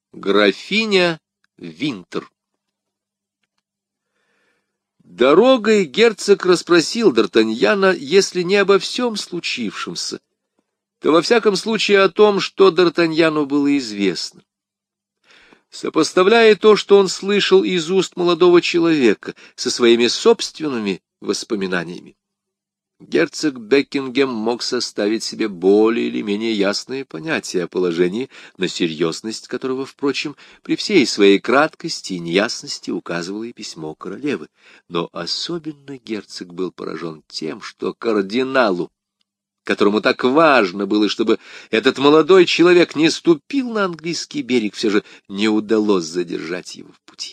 Графиня Винтер. Дорогой герцог расспросил Д'Артаньяна, если не обо всем случившемся, то во всяком случае о том, что Д'Артаньяну было известно. Сопоставляя то, что он слышал из уст молодого человека, со своими собственными воспоминаниями, герцог Бекингем мог составить себе более или менее ясное понятие о положении, на серьезность которого, впрочем, при всей своей краткости и неясности указывало и письмо королевы. Но особенно герцог был поражен тем, что кардиналу, которому так важно было, чтобы этот молодой человек не ступил на английский берег, все же не удалось задержать его в пути.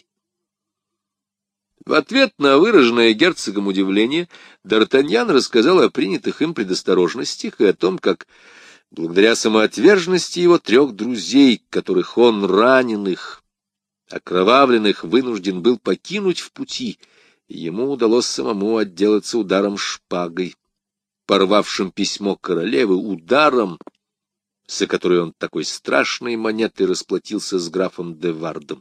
В ответ на выраженное герцогом удивление Д'Артаньян рассказал о принятых им предосторожностях и о том, как, благодаря самоотверженности его 3 друзей, которых он, раненых, окровавленных, вынужден был покинуть в пути, ему удалось самому отделаться ударом шпагой, порвавшим письмо королевы, ударом, за который он такой страшной монетой расплатился с графом де Вардом.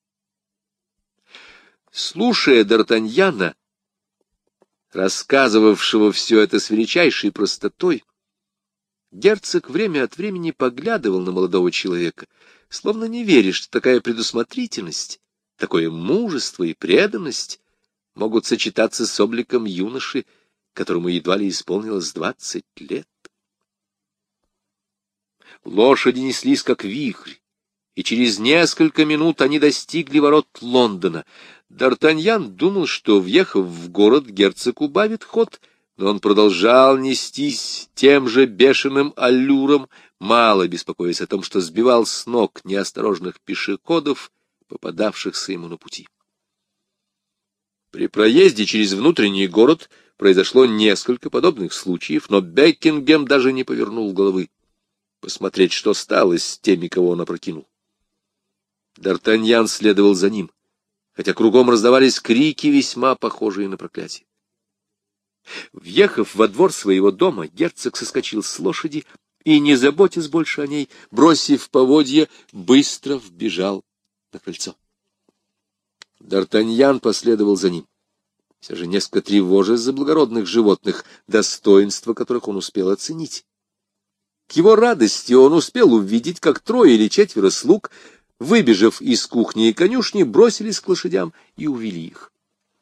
Слушая Д'Артаньяна, рассказывавшего все это с величайшей простотой, герцог время от времени поглядывал на молодого человека, словно не веря, что такая предусмотрительность, такое мужество и преданность могут сочетаться с обликом юноши, которому едва ли исполнилось 20 лет. Лошади неслись как вихрь, и через несколько минут они достигли ворот Лондона. Д'Артаньян думал, что, въехав в город, герцог убавит ход, но он продолжал нестись тем же бешеным аллюром, мало беспокоясь о том, что сбивал с ног неосторожных пешеходов, попадавшихся ему на пути. При проезде через внутренний город произошло несколько подобных случаев, но Бекингем даже не повернул головы посмотреть, что стало с теми, кого он опрокинул. Д'Артаньян следовал за ним, хотя кругом раздавались крики, весьма похожие на проклятие. Въехав во двор своего дома, герцог соскочил с лошади и, не заботясь больше о ней, бросив поводья, быстро вбежал на крыльцо. Д'Артаньян последовал за ним, все же несколько тревожась за благородных животных, достоинства которых он успел оценить. К его радости он успел увидеть, как 3 или 4 слуг, выбежав из кухни и конюшни, бросились к лошадям и увели их.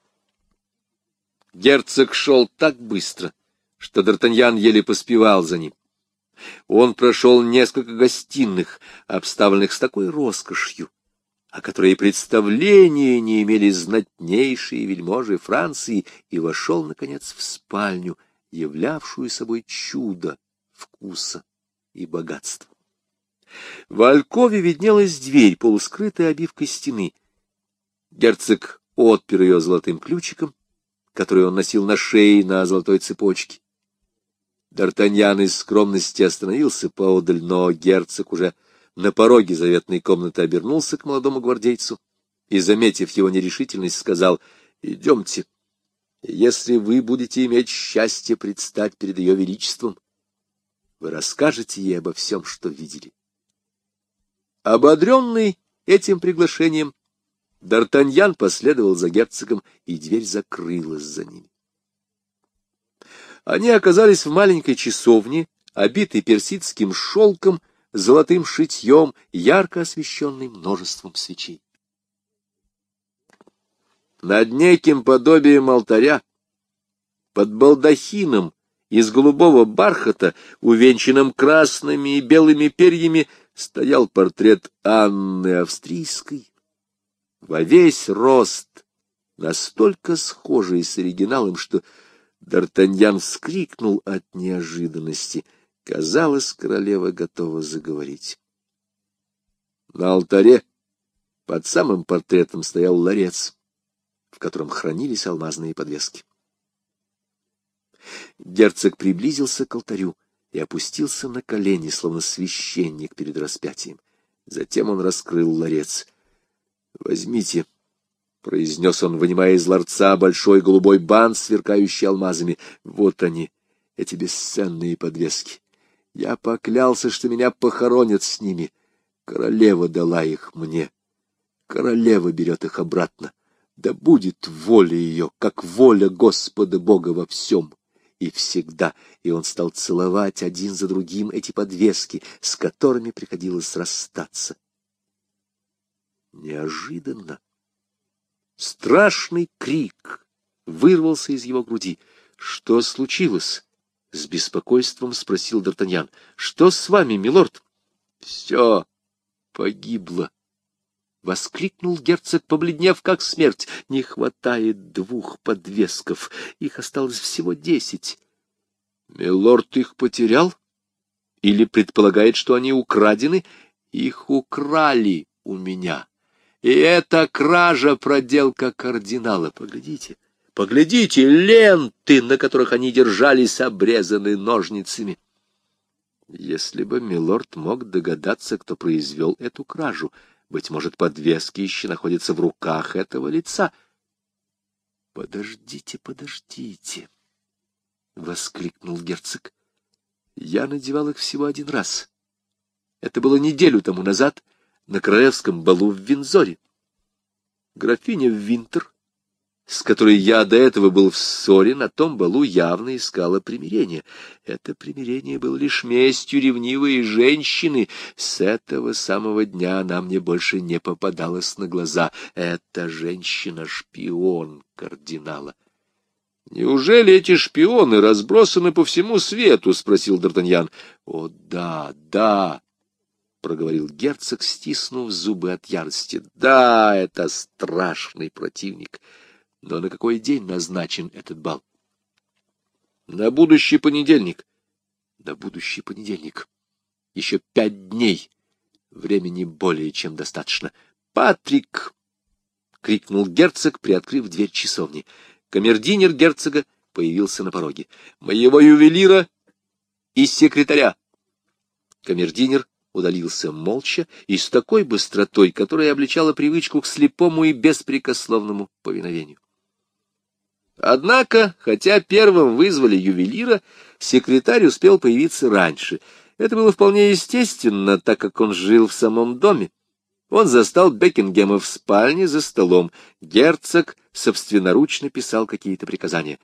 Герцог шел так быстро, что Д'Артаньян еле поспевал за ним. Он прошел несколько гостиных, обставленных с такой роскошью, о которой представления не имели знатнейшие вельможи Франции, и вошел, наконец, в спальню, являвшую собой чудо вкуса и богатства. В алькове виднелась дверь, полускрытая обивкой стены. Герцог отпер ее золотым ключиком, который он носил на шее на золотой цепочке. Д'Артаньян из скромности остановился поодаль, но герцог уже на пороге заветной комнаты обернулся к молодому гвардейцу и, заметив его нерешительность, сказал: «Идемте, если вы будете иметь счастье предстать перед ее величеством, вы расскажете ей обо всем, что видели». Ободренный этим приглашением, Д'Артаньян последовал за герцогом, и дверь закрылась за ними. Они оказались в маленькой часовне, обитой персидским шелком, золотым шитьем, ярко освещенной множеством свечей. Над неким подобием алтаря, под балдахином из голубого бархата, увенчанным красными и белыми перьями, стоял портрет Анны Австрийской, во весь рост, настолько схожий с оригиналом, что Д'Артаньян вскрикнул от неожиданности. Казалось, королева готова заговорить. На алтаре под самым портретом стоял ларец, в котором хранились алмазные подвески. Герцог приблизился к алтарю и опустился на колени, словно священник перед распятием. Затем он раскрыл ларец. «Возьмите», — произнес он, вынимая из ларца большой голубой бант, сверкающий алмазами. «Вот они, эти бесценные подвески. Я поклялся, что меня похоронят с ними. Королева дала их мне. Королева берет их обратно. Да будет воля ее, как воля Господа Бога во всем и всегда. И он стал целовать один за другим эти подвески, с которыми приходилось расстаться. Неожиданно страшный крик вырвался из его груди. — Что случилось? — с беспокойством спросил Д'Артаньян. — Что с вами, милорд? — Все погибло! — воскликнул герцог, побледнев как смерть. — Не хватает 2 подвесков. Их осталось всего 10. — Милорд их потерял? Или предполагает, что они украдены? Их украли у меня. И эта кража — проделка кардинала. Поглядите, поглядите, ленты, на которых они держались, обрезаны ножницами. Если бы милорд мог догадаться, кто произвел эту кражу, быть может, подвески еще находятся в руках этого лица. — Подождите, подождите, — воскликнул герцог. — Я надевал их всего 1 раз. Это было неделю тому назад на королевском балу в Виндзоре. Графиня Винтер, с которой я до этого был в ссоре, на том балу явно искала примирения. Это примирение было лишь местью ревнивой женщины. С этого самого дня она мне больше не попадалась на глаза. Эта женщина — шпион кардинала. — Неужели эти шпионы разбросаны по всему свету? — спросил Д'Артаньян. — О, да, да! — проговорил герцог, стиснув зубы от ярости. — Да, это страшный противник. Но на какой день назначен этот бал? — На будущий понедельник. — На будущий понедельник. Еще 5 дней. Времени более чем достаточно. — Патрик! — крикнул герцог, приоткрыв дверь часовни. Камердинер герцога появился на пороге. — Моего ювелира и секретаря! Камердинер удалился молча и с такой быстротой, которая обличала привычку к слепому и беспрекословному повиновению. Однако, хотя первым вызвали ювелира, секретарь успел появиться раньше. Это было вполне естественно, так как он жил в самом доме. Он застал Бекингема в спальне за столом. Герцог собственноручно писал какие-то приказания.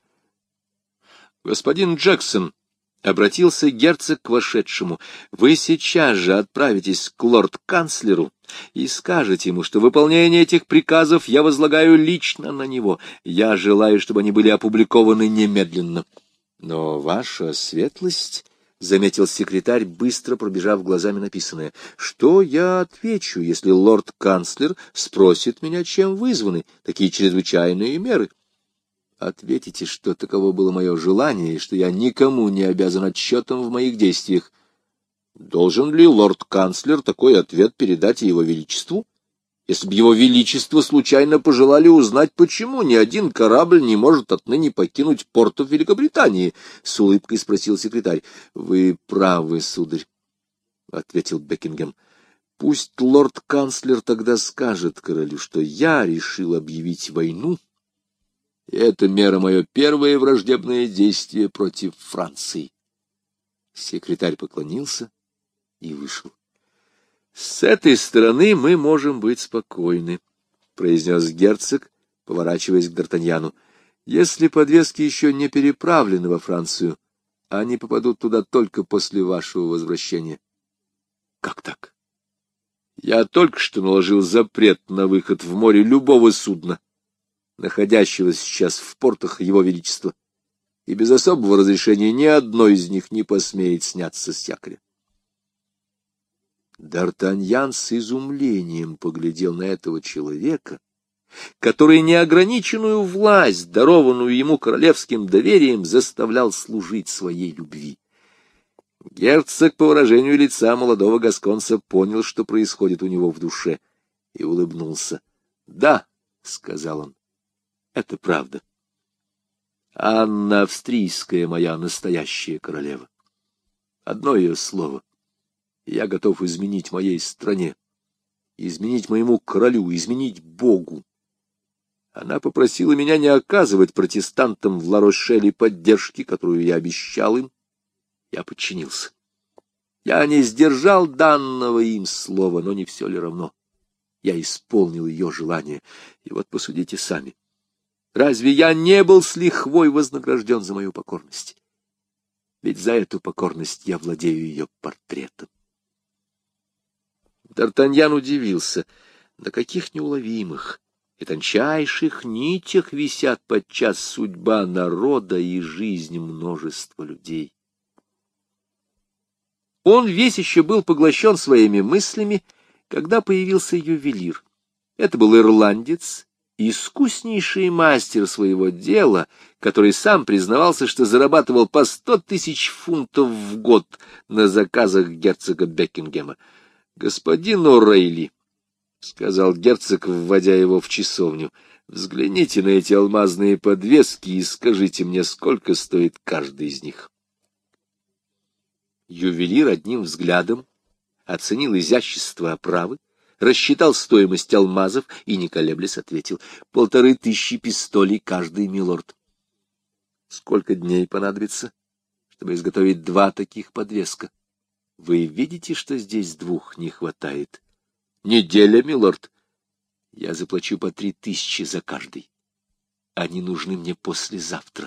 — Господин Джексон, — обратился герцог к вошедшему, — вы сейчас же отправитесь к лорд-канцлеру и скажете ему, что выполнение этих приказов я возлагаю лично на него. Я желаю, чтобы они были опубликованы немедленно. — Но ваша светлость... — заметил секретарь, быстро пробежав глазами написанное. — Что я отвечу, если лорд-канцлер спросит меня, чем вызваны такие чрезвычайные меры? Ответите, что таково было мое желание, и что я никому не обязан отчетом в моих действиях. Должен ли лорд-канцлер такой ответ передать его величеству? Если бы его величество случайно пожелали узнать, почему ни один корабль не может отныне покинуть портов Великобритании, — с улыбкой спросил секретарь. — Вы правы, сударь, — ответил Бекингем. — Пусть лорд-канцлер тогда скажет королю, что я решил объявить войну, и это мера мое первое враждебное действие против Франции. Секретарь поклонился и вышел. — С этой стороны мы можем быть спокойны, — произнес герцог, поворачиваясь к Д'Артаньяну. — Если подвески еще не переправлены во Францию, они попадут туда только после вашего возвращения. — Как так? — Я только что наложил запрет на выход в море любого судна, находящегося сейчас в портах Его Величества, и без особого разрешения ни одно из них не посмеет сняться с якоря. Д'Артаньян с изумлением поглядел на этого человека, который неограниченную власть, дарованную ему королевским доверием, заставлял служить своей любви. Герцог по выражению лица молодого гасконца понял, что происходит у него в душе, и улыбнулся. — Да, — сказал он, — это правда. Анна Австрийская моя настоящая королева. Одно ее слово — я готов изменить моей стране, изменить моему королю, изменить Богу. Она попросила меня не оказывать протестантам в Ла-Рошеле поддержки, которую я обещал им. Я подчинился. Я не сдержал данного им слова, но не все ли равно? Я исполнил ее желание, и вот посудите сами. Разве я не был с лихвой вознагражден за мою покорность? Ведь за эту покорность я владею ее портретом. Д'Артаньян удивился, на каких неуловимых и тончайших нитях висят подчас судьба народа и жизнь множества людей. Он весь еще был поглощен своими мыслями, когда появился ювелир. Это был ирландец, искуснейший мастер своего дела, который сам признавался, что зарабатывал по 100 000 фунтов в год на заказах герцога Бекингема. — Господин О'Рейли, — сказал герцог, вводя его в часовню, — взгляните на эти алмазные подвески и скажите мне, сколько стоит каждый из них. Ювелир одним взглядом оценил изящество оправы, рассчитал стоимость алмазов и, не колеблясь, ответил: 1500 пистолей каждый, милорд. — Сколько дней понадобится, чтобы изготовить 2 таких подвеска? Вы видите, что здесь 2 не хватает. — Неделя, милорд. Я заплачу по 3000 за каждый. Они нужны мне послезавтра.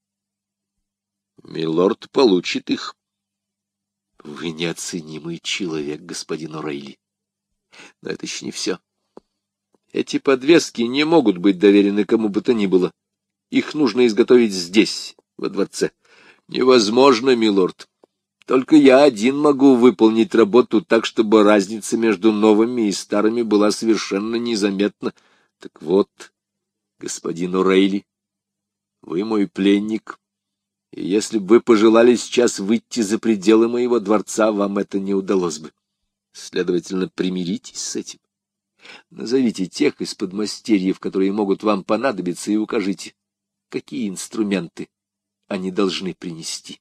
Милорд получит их. Вы неоценимый человек, господин О'Рейли. Но это еще не все. Эти подвески не могут быть доверены кому бы то ни было. Их нужно изготовить здесь, во дворце. Невозможно, милорд. Только я один могу выполнить работу так, чтобы разница между новыми и старыми была совершенно незаметна. Так вот, господин О'Рейли, вы мой пленник, и если бы вы пожелали сейчас выйти за пределы моего дворца, вам это не удалось бы. Следовательно, примиритесь с этим. Назовите тех из подмастерьев, которые могут вам понадобиться, и укажите, какие инструменты они должны принести.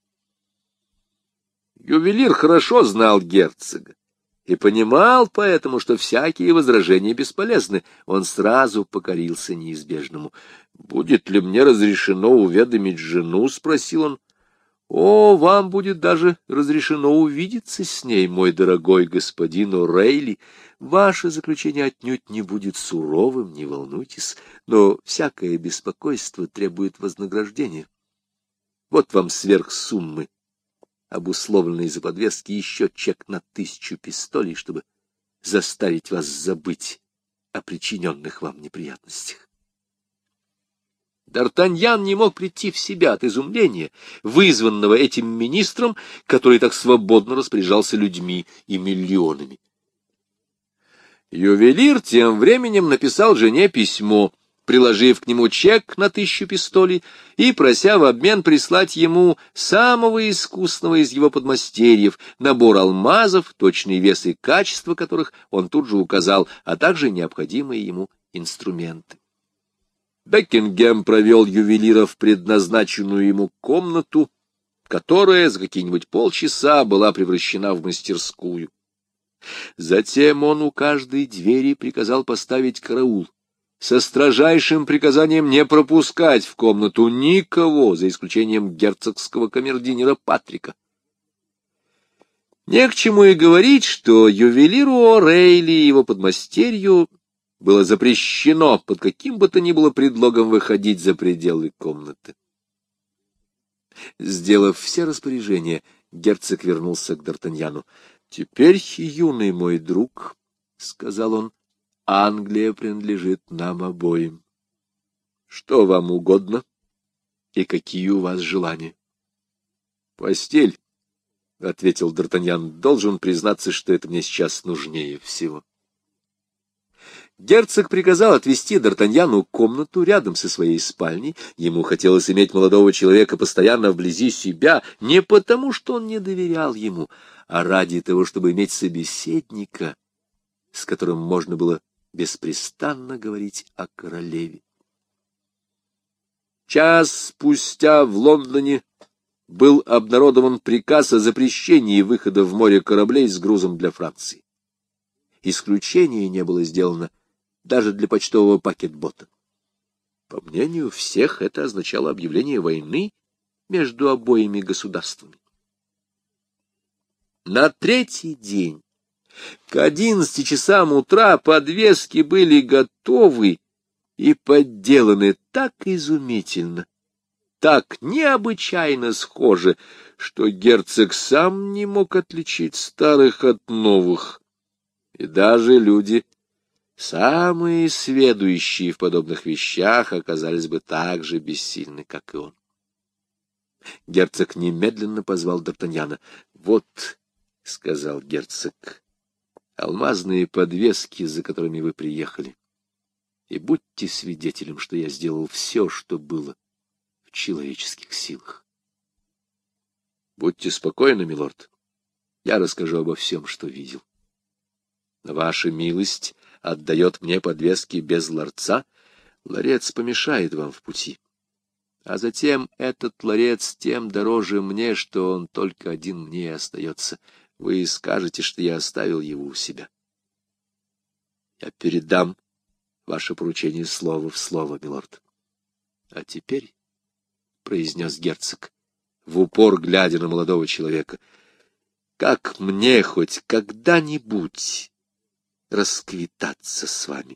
Ювелир хорошо знал герцога и понимал поэтому, что всякие возражения бесполезны. Он сразу покорился неизбежному. — Будет ли мне разрешено уведомить жену? — спросил он. — О, вам будет даже разрешено увидеться с ней, мой дорогой господин О'Рейли. Ваше заключение отнюдь не будет суровым, не волнуйтесь, но всякое беспокойство требует вознаграждения. Вот вам сверх суммы, обусловленный за подвески, еще чек на 1000 пистолей, чтобы заставить вас забыть о причиненных вам неприятностях. Д'Артаньян не мог прийти в себя от изумления, вызванного этим министром, который так свободно распоряжался людьми и миллионами. Ювелир тем временем написал жене письмо, приложив к нему чек на 1000 пистолей и прося в обмен прислать ему самого искусного из его подмастерьев, набор алмазов, точный вес и качество которых он тут же указал, а также необходимые ему инструменты. Бекингем провел ювелира в предназначенную ему комнату, которая за какие-нибудь полчаса была превращена в мастерскую. Затем он у каждой двери приказал поставить караул, со строжайшим приказанием не пропускать в комнату никого, за исключением герцогского камердинера Патрика. Не к чему и говорить, что ювелиру О'Рейли и его подмастерью было запрещено под каким бы то ни было предлогом выходить за пределы комнаты. Сделав все распоряжения, герцог вернулся к Д'Артаньяну. — Теперь, юный мой друг, — сказал он, — Англия принадлежит нам обоим. Что вам угодно и какие у вас желания? — Постель, — ответил Д'Артаньян, — должен признаться, что это мне сейчас нужнее всего. Герцог приказал отвести Д'Артаньяну комнату рядом со своей спальней. Ему хотелось иметь молодого человека постоянно вблизи себя, не потому, что он не доверял ему, а ради того, чтобы иметь собеседника, с которым можно было беспрестанно говорить о королеве. Час спустя в Лондоне был обнародован приказ о запрещении выхода в море кораблей с грузом для Франции. Исключение не было сделано даже для почтового пакетбота. По мнению всех, это означало объявление войны между обоими государствами. На третий день, к 11 часам утра, подвески были готовы и подделаны так изумительно, так необычайно схожи, что герцог сам не мог отличить старых от новых, и даже люди, самые сведущие в подобных вещах, оказались бы так же бессильны, как и он. Герцог немедленно позвал Д'Артаньяна. — Вот, — сказал герцог, — алмазные подвески, за которыми вы приехали. И будьте свидетелем, что я сделал все, что было в человеческих силах. Будьте спокойны, милорд. Я расскажу обо всем, что видел. Ваша милость отдает мне подвески без ларца. Ларец помешает вам в пути. А затем этот ларец тем дороже мне, что он только один мне и остается. Вы скажете, что я оставил его у себя. Я передам ваше поручение слово в слово, милорд. А теперь, — произнес герцог, в упор глядя на молодого человека, — как мне хоть когда-нибудь расквитаться с вами?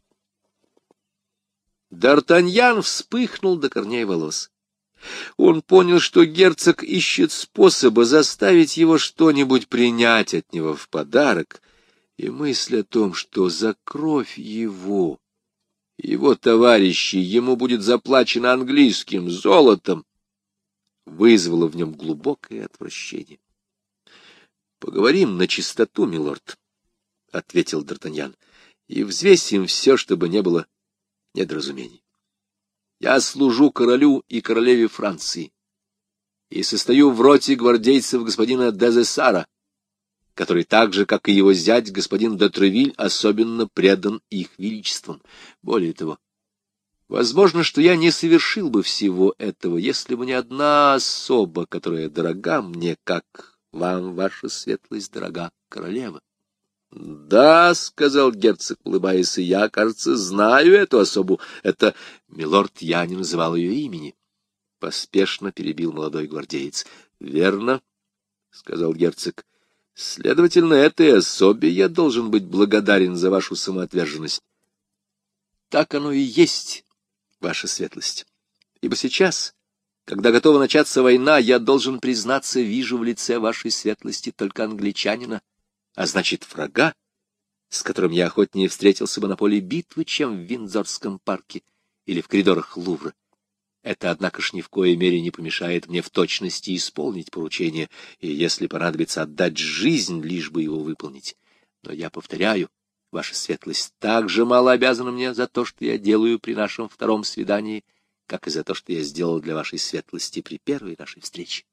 Д'Артаньян вспыхнул до корней волос. Он понял, что герцог ищет способа заставить его что-нибудь принять от него в подарок, и мысль о том, что за кровь его товарищей ему будет заплачено английским золотом, вызвала в нем глубокое отвращение. — Поговорим на чистоту, милорд, — ответил Д'Артаньян, — и взвесим все, чтобы не было недоразумений. Я служу королю и королеве Франции и состою в роте гвардейцев господина Дезессара, который так же, как и его зять, господин де Тревиль, особенно предан их величествам. Более того, возможно, что я не совершил бы всего этого, если бы не одна особа, которая дорога мне, как вам, ваша светлость, дорога королева. — Да, — сказал герцог, улыбаясь, — и я, кажется, знаю эту особу. Это, милорд, я не называл ее имени. Поспешно перебил молодой гвардеец. — Верно, — сказал герцог. — Следовательно, этой особе я должен быть благодарен за вашу самоотверженность. — Так оно и есть, ваша светлость. Ибо сейчас, когда готова начаться война, я должен признаться, вижу в лице вашей светлости только англичанина, а значит, врага, с которым я охотнее встретился бы на поле битвы, чем в Виндзорском парке или в коридорах Лувра. Это, однако ж, ни в коей мере не помешает мне в точности исполнить поручение, и, если понадобится, отдать жизнь, лишь бы его выполнить. Но я повторяю, ваша светлость так же мало обязана мне за то, что я делаю при нашем втором свидании, как и за то, что я сделал для вашей светлости при первой нашей встрече.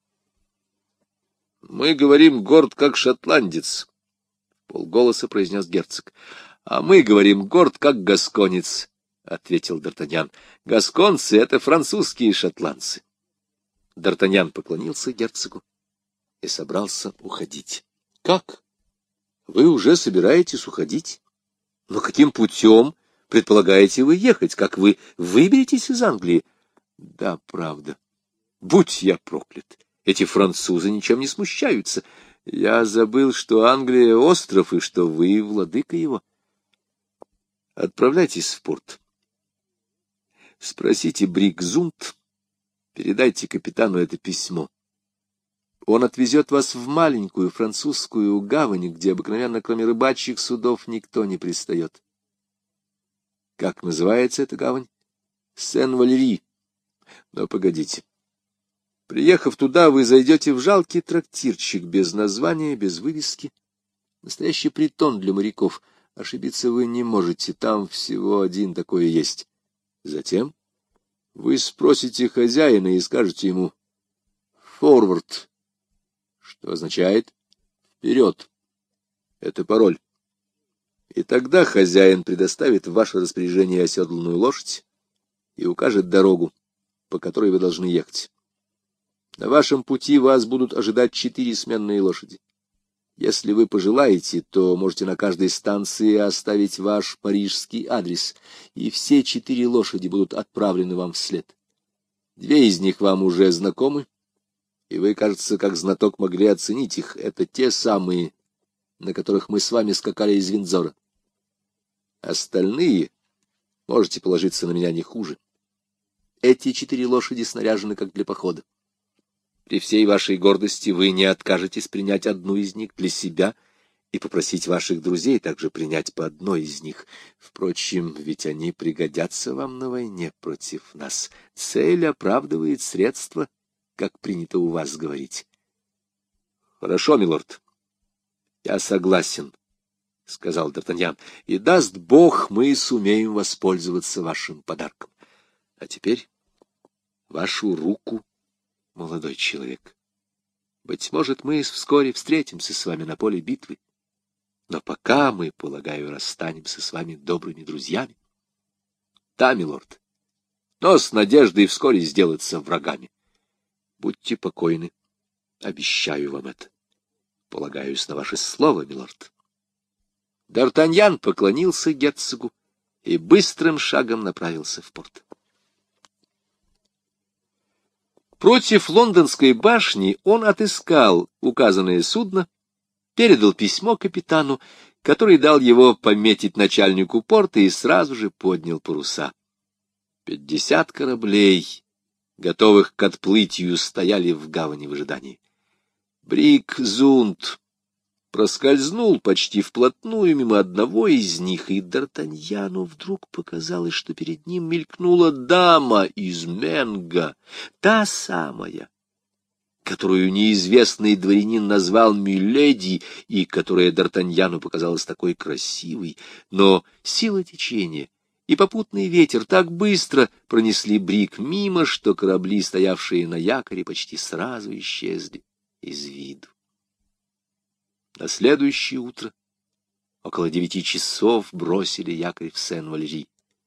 — Мы говорим горд, как шотландец, — вполголоса произнес герцог. — А мы говорим горд, как гасконец, — ответил Д'Артаньян. — Гасконцы — это французские шотландцы. Д'Артаньян поклонился герцогу и собрался уходить. — Как? Вы уже собираетесь уходить? Но каким путем предполагаете вы ехать? Как вы выберетесь из Англии? — Да, правда. Будь я проклят! Эти французы ничем не смущаются. Я забыл, что Англия — остров, и что вы владыка его. Отправляйтесь в порт. Спросите Брикзунт, передайте капитану это письмо. Он отвезет вас в маленькую французскую гавань, где обыкновенно, кроме рыбачьих судов, никто не пристает. Как называется эта гавань? Сен-Валери. Но погодите. Приехав туда, вы зайдете в жалкий трактирчик без названия, без вывески. Настоящий притон для моряков. Ошибиться вы не можете, там всего один такой есть. Затем вы спросите хозяина и скажете ему «форвард», что означает «вперед». Это пароль. И тогда хозяин предоставит в ваше распоряжение оседланную лошадь и укажет дорогу, по которой вы должны ехать. На вашем пути вас будут ожидать 4 сменные лошади. Если вы пожелаете, то можете на каждой станции оставить ваш парижский адрес, и все 4 лошади будут отправлены вам вслед. 2 из них вам уже знакомы, и вы, кажется, как знаток могли оценить их. Это те самые, на которых мы с вами скакали из Виндзора. Остальные можете положиться на меня не хуже. Эти 4 лошади снаряжены как для похода. При всей вашей гордости вы не откажетесь принять одну из них для себя и попросить ваших друзей также принять по одной из них. Впрочем, ведь они пригодятся вам на войне против нас. Цель оправдывает средства, как принято у вас говорить. — Хорошо, милорд, я согласен, — сказал Д'Артаньян, — и даст Бог, мы сумеем воспользоваться вашим подарком. А теперь вашу руку, молодой человек. Быть может, мы вскоре встретимся с вами на поле битвы, но пока мы, полагаю, расстанемся с вами добрыми друзьями. Да, милорд, но с надеждой вскоре сделаться врагами. Будьте покойны, обещаю вам это. Полагаюсь на ваше слово, милорд. Д'Артаньян поклонился герцогу и быстрым шагом направился в порт. Против лондонской башни он отыскал указанное судно, передал письмо капитану, который дал его пометить начальнику порта и сразу же поднял паруса. 50 кораблей, готовых к отплытию, стояли в гавани в ожидании. Брик-Зунд проскользнул почти вплотную мимо одного из них, и Д'Артаньяну вдруг показалось, что перед ним мелькнула дама из Менга, та самая, которую неизвестный дворянин назвал Миледи, и которая Д'Артаньяну показалась такой красивой, но сила течения и попутный ветер так быстро пронесли Брик мимо, что корабли, стоявшие на якоре, почти сразу исчезли из виду. На следующее утро, около 9 часов, бросили якорь в Сен-Валери.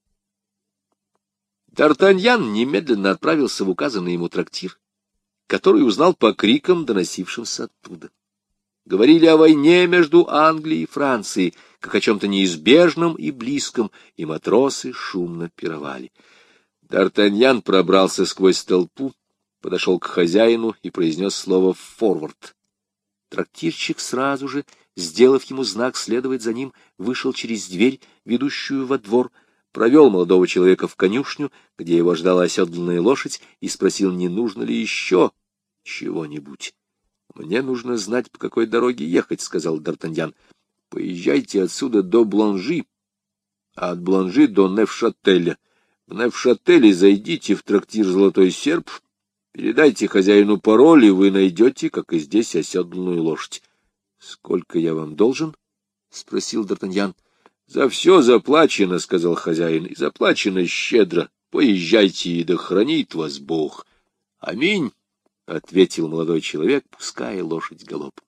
Д'Артаньян немедленно отправился в указанный ему трактир, который узнал по крикам, доносившимся оттуда. Говорили о войне между Англией и Францией, как о чем-то неизбежном и близком, и матросы шумно пировали. Д'Артаньян пробрался сквозь толпу, подошел к хозяину и произнес слово «форвард». Трактирщик сразу же, сделав ему знак следовать за ним, вышел через дверь, ведущую во двор, провел молодого человека в конюшню, где его ждала оседланная лошадь, и спросил, не нужно ли еще чего-нибудь. — Мне нужно знать, по какой дороге ехать, — сказал Д'Артаньян. — Поезжайте отсюда до Бланжи, а от Бланжи до Невшателя. В Невшателе зайдите в трактир «Золотой серп», передайте хозяину пароль, и вы найдете, как и здесь, оседланную лошадь. — Сколько я вам должен? — спросил Д'Артаньян. — За все заплачено, — сказал хозяин, — и заплачено щедро. Поезжайте, и да хранит вас Бог. — Аминь, — ответил молодой человек, пуская лошадь галопом.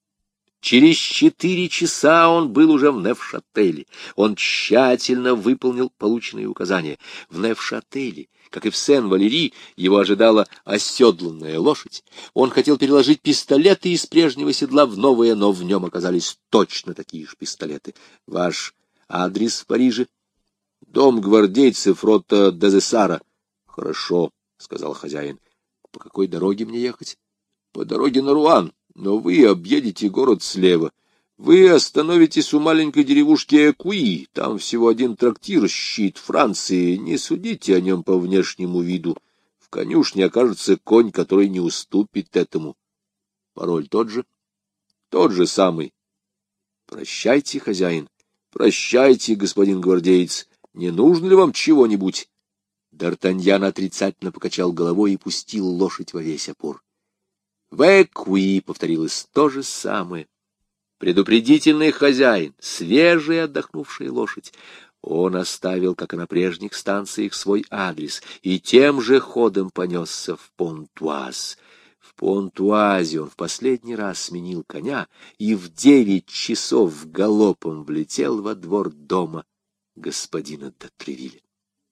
Через 4 часа он был уже в Невшателе. Он тщательно выполнил полученные указания. В Невшателе, как и в Сен-Валери, его ожидала оседланная лошадь. Он хотел переложить пистолеты из прежнего седла в новое, но в нем оказались точно такие же пистолеты. — Ваш адрес в Париже? — Дом гвардейцев рота Дезессара. — Хорошо, — сказал хозяин. — По какой дороге мне ехать? — По дороге на Руан. Но вы объедете город слева. Вы остановитесь у маленькой деревушки Экуи. Там всего один трактир, щит Франции. Не судите о нем по внешнему виду. В конюшне окажется конь, который не уступит этому. Пароль тот же? Тот же самый. Прощайте, хозяин. Прощайте, господин гвардеец. Не нужно ли вам чего-нибудь? Д'Артаньян отрицательно покачал головой и пустил лошадь во весь опор. В Экуи повторилось то же самое. Предупредительный хозяин, свежая отдохнувшая лошадь. Он оставил, как и на прежних станциях, свой адрес и тем же ходом понесся в Понтуаз. В Понтуазе он в последний раз сменил коня и в 9 часов галопом влетел во двор дома господина де Тревилля.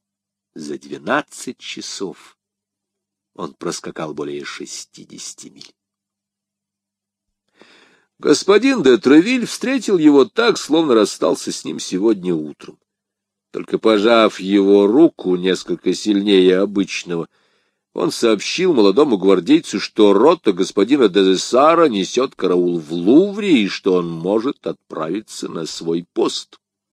За 12 часов он проскакал более 60 миль. Господин де Тревиль встретил его так, словно расстался с ним сегодня утром. Только пожав его руку несколько сильнее обычного, Он сообщил молодому гвардейцу, что рота господина Дезессара несет караул в Лувре и что он может отправиться на свой пост.